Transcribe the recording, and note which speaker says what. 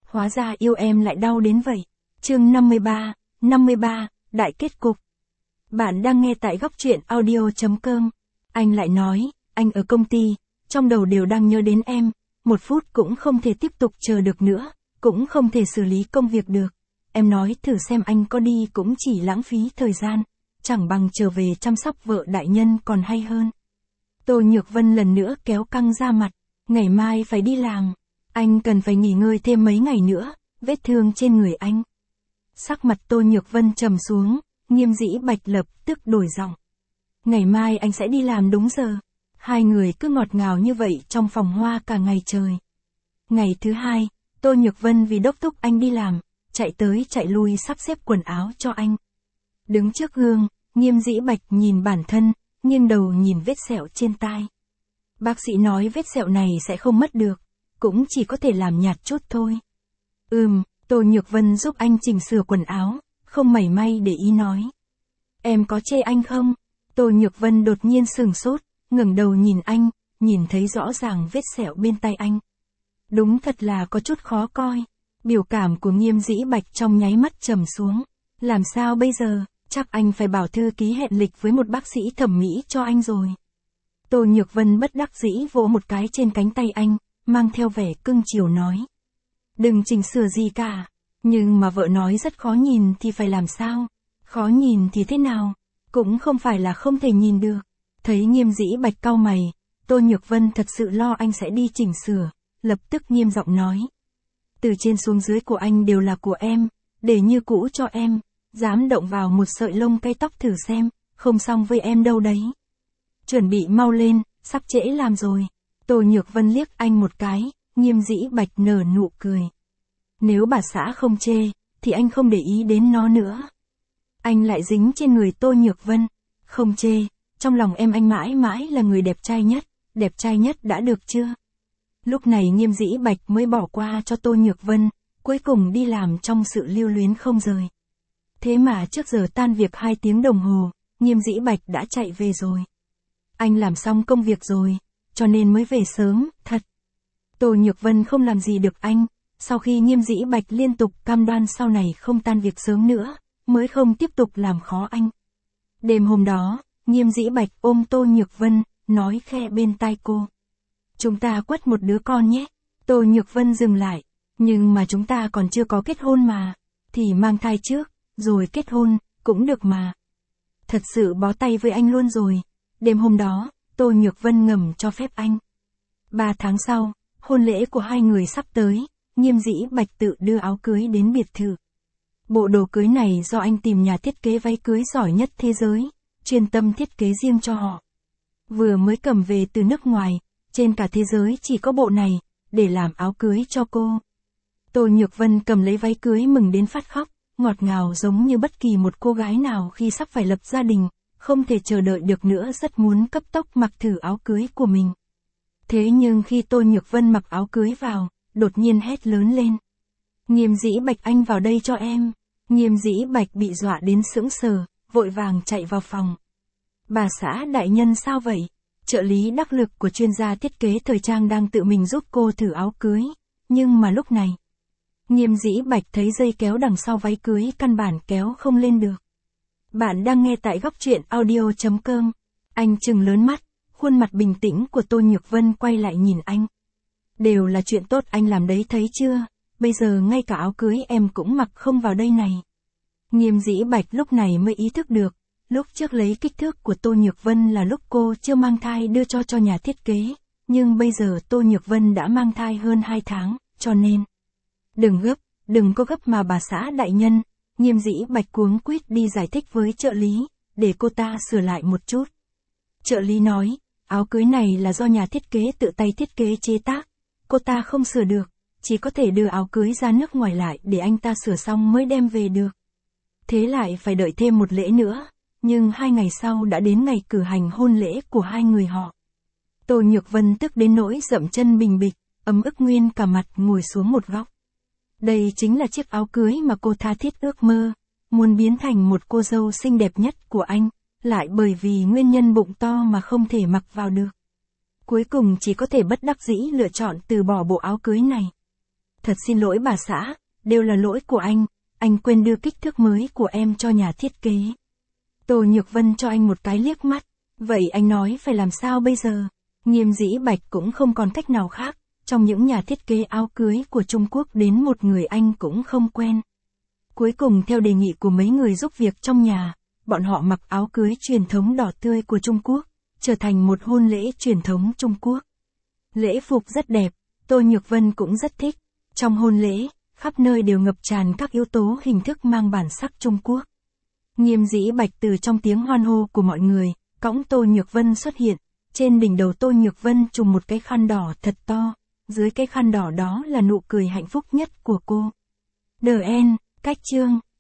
Speaker 1: hóa ra yêu em lại đau đến vậy. Chương 53, đại kết cục. Bạn đang nghe tại góc truyện audio.com. Anh lại nói, anh ở công ty, trong đầu đều đang nhớ đến em, 1 phút cũng không thể tiếp tục chờ được nữa, cũng không thể xử lý công việc được. Em nói thử xem anh có đi cũng chỉ lãng phí thời gian, chẳng bằng trở về chăm sóc vợ đại nhân còn hay hơn. Tô Nhược Vân lần nữa kéo căng ra mặt, ngày mai phải đi làm, anh cần phải nghỉ ngơi thêm mấy ngày nữa, vết thương trên người anh. Sắc mặt Tô Nhược Vân trầm xuống, Nghiêm Dĩ Bạch lập tức đổi giọng. Ngày mai anh sẽ đi làm đúng giờ. Hai người cứ ngọt ngào như vậy trong phòng hoa cả ngày trời. Ngày thứ hai, Tô Nhược Vân vì đốc thúc anh đi làm, chạy tới chạy lui sắp xếp quần áo cho anh. Đứng trước gương, Nghiêm Dĩ Bạch nhìn bản thân, nghiêng đầu nhìn vết sẹo trên tai. Bác sĩ nói vết sẹo này sẽ không mất được, cũng chỉ có thể làm nhạt chút thôi. Tô Nhược Vân giúp anh chỉnh sửa quần áo, không mảy may để ý nói. Em có chê anh không? Tô Nhược Vân đột nhiên sửng sốt, ngẩng đầu nhìn anh, nhìn thấy rõ ràng vết sẹo bên tay anh. Đúng thật là có chút khó coi. Biểu cảm của Nghiêm Dĩ Bạch trong nháy mắt trầm xuống. Làm sao bây giờ, chắc anh phải bảo thư ký hẹn lịch với một bác sĩ thẩm mỹ cho anh rồi. Tô Nhược Vân bất đắc dĩ vỗ một cái trên cánh tay anh, mang theo vẻ cưng chiều nói. Đừng chỉnh sửa gì cả, nhưng mà vợ nói rất khó nhìn thì phải làm sao? Khó nhìn thì thế nào? Cũng không phải là không thể nhìn được. Thấy Nghiêm Dĩ Bạch cau mày, Tô Nhược Vân thật sự lo anh sẽ đi chỉnh sửa, lập tức nghiêm giọng nói. Từ trên xuống dưới của anh đều là của em, để như cũ cho em, dám động vào một sợi lông cây tóc thử xem, không xong với em đâu đấy. Chuẩn bị mau lên, sắp trễ làm rồi. Tô Nhược Vân liếc anh một cái, Nghiêm Dĩ Bạch nở nụ cười. Nếu bà xã không chê, thì anh không để ý đến nó nữa. Anh lại dính trên người Tô Nhược Vân, không chê, trong lòng em anh mãi mãi là người đẹp trai nhất đã được chưa? Lúc này Nghiêm Dĩ Bạch mới bỏ qua cho Tô Nhược Vân, cuối cùng đi làm trong sự lưu luyến không rời. Thế mà trước giờ tan việc 2 tiếng đồng hồ, Nghiêm Dĩ Bạch đã chạy về rồi. Anh làm xong công việc rồi, cho nên mới về sớm, thật. Tô Nhược Vân không làm gì được anh, sau khi Nghiêm Dĩ Bạch liên tục cam đoan sau này không tan việc sớm nữa, mới không tiếp tục làm khó anh. Đêm hôm đó, Nghiêm Dĩ Bạch ôm Tô Nhược Vân, nói khe bên tai cô. Chúng ta quất một đứa con nhé. Tô Nhược Vân dừng lại. Nhưng mà chúng ta còn chưa có kết hôn mà. Thì mang thai trước, rồi kết hôn, cũng được mà. Thật sự bó tay với anh luôn rồi. Đêm hôm đó, Tô Nhược Vân ngầm cho phép anh. 3 tháng sau, hôn lễ của hai người sắp tới, Nghiêm Dĩ Bạch tự đưa áo cưới đến biệt thự. Bộ đồ cưới này do anh tìm nhà thiết kế váy cưới giỏi nhất thế giới, chuyên tâm thiết kế riêng cho họ. Vừa mới cầm về từ nước ngoài, trên cả thế giới chỉ có bộ này, để làm áo cưới cho cô. Tô Nhược Vân cầm lấy váy cưới mừng đến phát khóc, ngọt ngào giống như bất kỳ một cô gái nào khi sắp phải lập gia đình, không thể chờ đợi được nữa, rất muốn cấp tốc mặc thử áo cưới của mình. Thế nhưng khi Tô Nhược Vân mặc áo cưới vào, đột nhiên hét lớn lên. Nghiêm Dĩ Bạch, anh vào đây cho em. Nghiêm Dĩ Bạch bị dọa đến sững sờ, vội vàng chạy vào phòng. Bà xã đại nhân sao vậy? Trợ lý đắc lực của chuyên gia thiết kế thời trang đang tự mình giúp cô thử áo cưới. Nhưng mà lúc này, Nghiêm Dĩ Bạch thấy dây kéo đằng sau váy cưới căn bản kéo không lên được. Bạn đang nghe tại góc truyện audio.com. Anh trừng lớn mắt, khuôn mặt bình tĩnh của Tô Nhược Vân quay lại nhìn anh. Đều là chuyện tốt anh làm đấy thấy chưa, bây giờ ngay cả áo cưới em cũng mặc không vào đây này. Nghiêm Dĩ Bạch lúc này mới ý thức được, lúc trước lấy kích thước của Tô Nhược Vân là lúc cô chưa mang thai đưa cho nhà thiết kế, nhưng bây giờ Tô Nhược Vân đã mang thai hơn 2 tháng, cho nên. Đừng có gấp mà bà xã đại nhân. Nghiêm Dĩ Bạch cuống quýt đi giải thích với trợ lý, để cô ta sửa lại một chút. Trợ lý nói, áo cưới này là do nhà thiết kế tự tay thiết kế chế tác, cô ta không sửa được, chỉ có thể đưa áo cưới ra nước ngoài lại để anh ta sửa xong mới đem về được. Thế lại phải đợi thêm một lễ nữa, nhưng 2 ngày sau đã đến ngày cử hành hôn lễ của hai người họ. Tô Nhược Vân tức đến nỗi dậm chân bình bịch, ấm ức nguyên cả mặt ngồi xuống một góc. Đây chính là chiếc áo cưới mà cô tha thiết ước mơ, muốn biến thành một cô dâu xinh đẹp nhất của anh, lại bởi vì nguyên nhân bụng to mà không thể mặc vào được. Cuối cùng chỉ có thể bất đắc dĩ lựa chọn từ bỏ bộ áo cưới này. Thật xin lỗi bà xã, đều là lỗi của anh quên đưa kích thước mới của em cho nhà thiết kế. Tô Nhược Vân cho anh một cái liếc mắt, vậy anh nói phải làm sao bây giờ? Nghiêm Dĩ Bạch cũng không còn cách nào khác, trong những nhà thiết kế áo cưới của Trung Quốc đến một người anh cũng không quen. Cuối cùng theo đề nghị của mấy người giúp việc trong nhà, bọn họ mặc áo cưới truyền thống đỏ tươi của Trung Quốc, trở thành một hôn lễ truyền thống Trung Quốc. Lễ phục rất đẹp, Tô Nhược Vân cũng rất thích. Trong hôn lễ, khắp nơi đều ngập tràn các yếu tố hình thức mang bản sắc Trung Quốc. Nghiêm Dĩ Bạch từ trong tiếng hoan hô của mọi người, cõng Tô Nhược Vân xuất hiện. Trên đỉnh đầu Tô Nhược Vân trùm một cái khăn đỏ thật to, dưới cái khăn đỏ đó là nụ cười hạnh phúc nhất của cô. The End, cách chương.